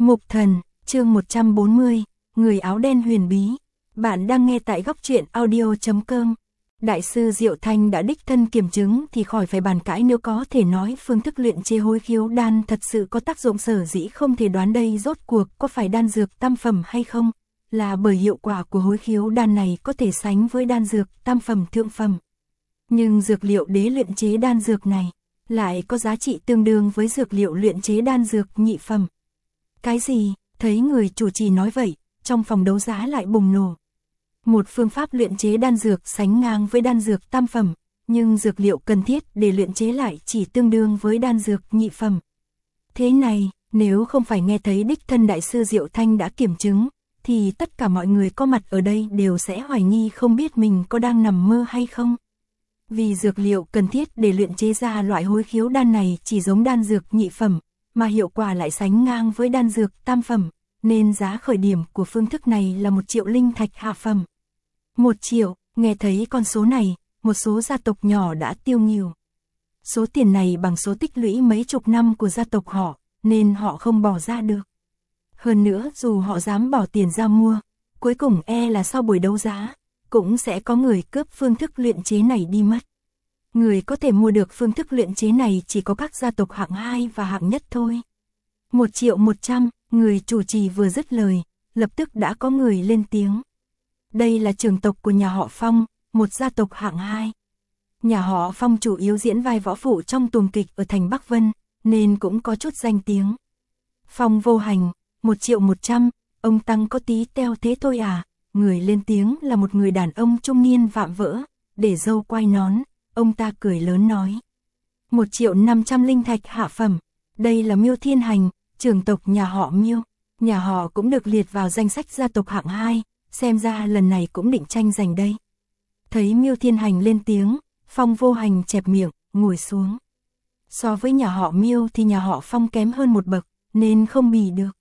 Mục Thần, chương 140, Người áo đen huyền bí. Bạn đang nghe tại góc truyện audio.com. Đại sư Diệu Thanh đã đích thân kiểm chứng thì khỏi phải bàn cãi, nếu có thể nói phương thức luyện chế hối khiếu đan thật sự có tác dụng, sở dĩ không thể đoán đây rốt cuộc có phải đan dược tam phẩm hay không, là bởi hiệu quả của hối khiếu đan này có thể sánh với đan dược tam phẩm thượng phẩm. Nhưng dược liệu để luyện chế đan dược này lại có giá trị tương đương với dược liệu luyện chế đan dược nhị phẩm. Cái gì? Thấy người chủ trì nói vậy, trong phòng đấu giá lại bùng nổ. Một phương pháp luyện chế đan dược sánh ngang với đan dược tam phẩm, nhưng dược liệu cần thiết để luyện chế lại chỉ tương đương với đan dược nhị phẩm. Thế này, nếu không phải nghe thấy đích thân đại sư Diệu Thanh đã kiểm chứng, thì tất cả mọi người có mặt ở đây đều sẽ hoài nghi không biết mình có đang nằm mơ hay không. Vì dược liệu cần thiết để luyện chế ra loại hối khiếu đan này chỉ giống đan dược nhị phẩm, mà hiệu quả lại sánh ngang với đan dược tam phẩm, nên giá khởi điểm của phương thức này là 1 triệu linh thạch hạ phẩm. 1 triệu, nghe thấy con số này, một số gia tộc nhỏ đã tiêu nghỉu. Số tiền này bằng số tích lũy mấy chục năm của gia tộc họ, nên họ không bỏ ra được. Hơn nữa, dù họ dám bỏ tiền ra mua, cuối cùng là sau buổi đấu giá, cũng sẽ có người cướp phương thức luyện chế này đi mất. Người có thể mua được phương thức luyện chế này chỉ có các gia tộc hạng 2 và hạng nhất thôi. 1 triệu 100, người chủ trì vừa dứt lời, lập tức đã có người lên tiếng. Đây là trưởng tộc của nhà họ Phong, một gia tộc hạng 2. Nhà họ Phong chủ yếu diễn vai võ phụ trong tuồng kịch ở thành Bắc Vân, nên cũng có chút danh tiếng. Phong Vô Hành, 1 triệu 100, ông tăng có tí teo thế thôi à? Người lên tiếng là một người đàn ông trung niên vạm vỡ, để râu quai nón, ông ta cười lớn nói. 1 triệu 500 linh thạch hạ phẩm, đây là Miêu Thiên Hành, trưởng tộc nhà họ Miêu. Nhà họ cũng được liệt vào danh sách gia tộc hạng 2, xem ra lần này cũng định tranh giành đây. Thấy Miêu Thiên Hành lên tiếng, Phong Vô Hành chẹp miệng, ngồi xuống. So với nhà họ Miêu thì nhà họ Phong kém hơn một bậc, nên không bì được.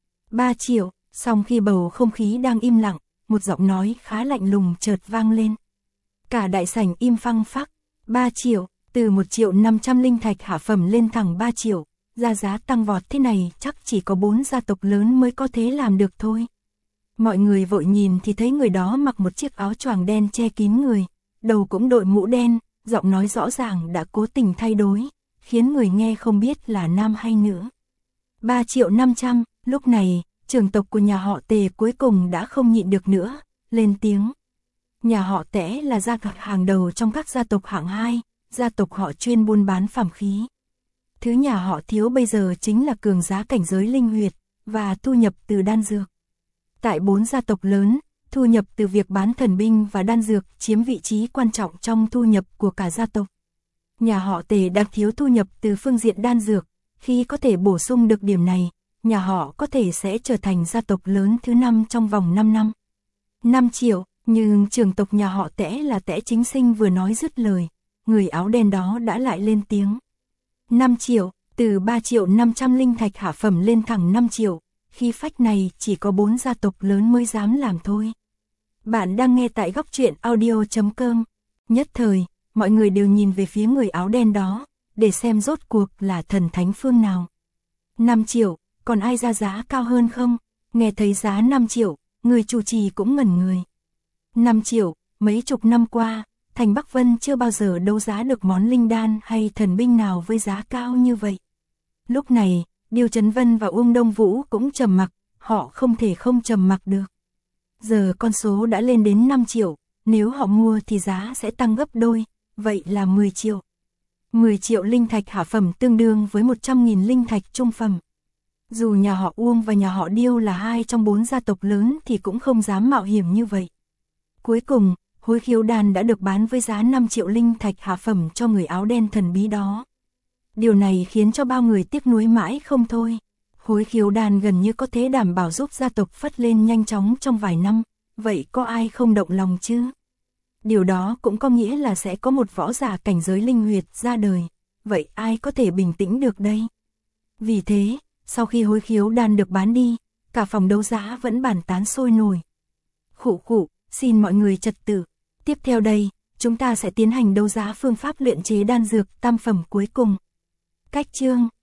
3 triệu, song khi bầu không khí đang im lặng, một giọng nói khá lạnh lùng chợt vang lên. Cả đại sảnh im phăng phắc. 3 triệu, từ 1 triệu 500 linh thạch hạ phẩm lên thẳng 3 triệu, giá tăng vọt thế này chắc chỉ có 4 gia tộc lớn mới có thể làm được thôi. Mọi người vội nhìn thì thấy người đó mặc một chiếc áo choàng đen che kín người, đầu cũng đội mũ đen, giọng nói rõ ràng đã cố tình thay đổi, khiến người nghe không biết là nam hay nữ. 3 triệu 500, lúc này, trưởng tộc của nhà họ Tề cuối cùng đã không nhịn được nữa, lên tiếng. Nhà họ Tẽ là gia tộc hàng đầu trong các gia tộc hạng 2, gia tộc họ chuyên buôn bán phàm khí. Thứ nhà họ thiếu bây giờ chính là cường giá cảnh giới linh huyệt, và thu nhập từ đan dược. Tại 4 gia tộc lớn, thu nhập từ việc bán thần binh và đan dược chiếm vị trí quan trọng trong thu nhập của cả gia tộc. Nhà họ Tề đang thiếu thu nhập từ phương diện đan dược, khi có thể bổ sung được điểm này, nhà họ có thể sẽ trở thành gia tộc lớn thứ 5 trong vòng 5 năm. 5 triệu, nhưng trưởng tộc nhà họ Tẽ là Tẽ Chính Sinh vừa nói dứt lời, người áo đen đó đã lại lên tiếng. 5 triệu, từ 3 triệu 500 linh thạch hạ phẩm lên thẳng 5 triệu, khi phách này chỉ có 4 gia tộc lớn mới dám làm thôi. Bạn đang nghe tại góc truyện audio.com. Nhất thời, mọi người đều nhìn về phía người áo đen đó, để xem rốt cuộc là thần thánh phương nào. 5 triệu, còn ai ra giá cao hơn không? Nghe thấy giá 5 triệu, người chủ trì cũng ngẩn người. 5 triệu, mấy chục năm qua, thành Bắc Vân chưa bao giờ đấu giá được món linh đan hay thần binh nào với giá cao như vậy. Lúc này, Điêu Chấn Vân và Uông Đông Vũ cũng trầm mặc, họ không thể không trầm mặc được. Giờ con số đã lên đến 5 triệu, nếu họ mua thì giá sẽ tăng gấp đôi, vậy là 10 triệu. 10 triệu linh thạch hạ phẩm tương đương với 100.000 linh thạch trung phẩm. Dù nhà họ Uông và nhà họ Điêu là 2 trong 4 gia tộc lớn thì cũng không dám mạo hiểm như vậy. Cuối cùng, hối khiếu đan đã được bán với giá 5 triệu linh thạch hạ phẩm cho người áo đen thần bí đó. Điều này khiến cho bao người tiếc nuối mãi không thôi. Hối khiếu đan gần như có thể đảm bảo giúp gia tộc phất lên nhanh chóng trong vài năm, vậy có ai không động lòng chứ? Điều đó cũng có nghĩa là sẽ có một võ giả cảnh giới linh huyệt ra đời, vậy ai có thể bình tĩnh được đây? Vì thế, sau khi hối khiếu đan được bán đi, cả phòng đấu giá vẫn bàn tán sôi nổi. Khụ khụ, xin mọi người trật tự. Tiếp theo đây, chúng ta sẽ tiến hành đấu giá phương pháp luyện chế đan dược tam phẩm cuối cùng. Cách chương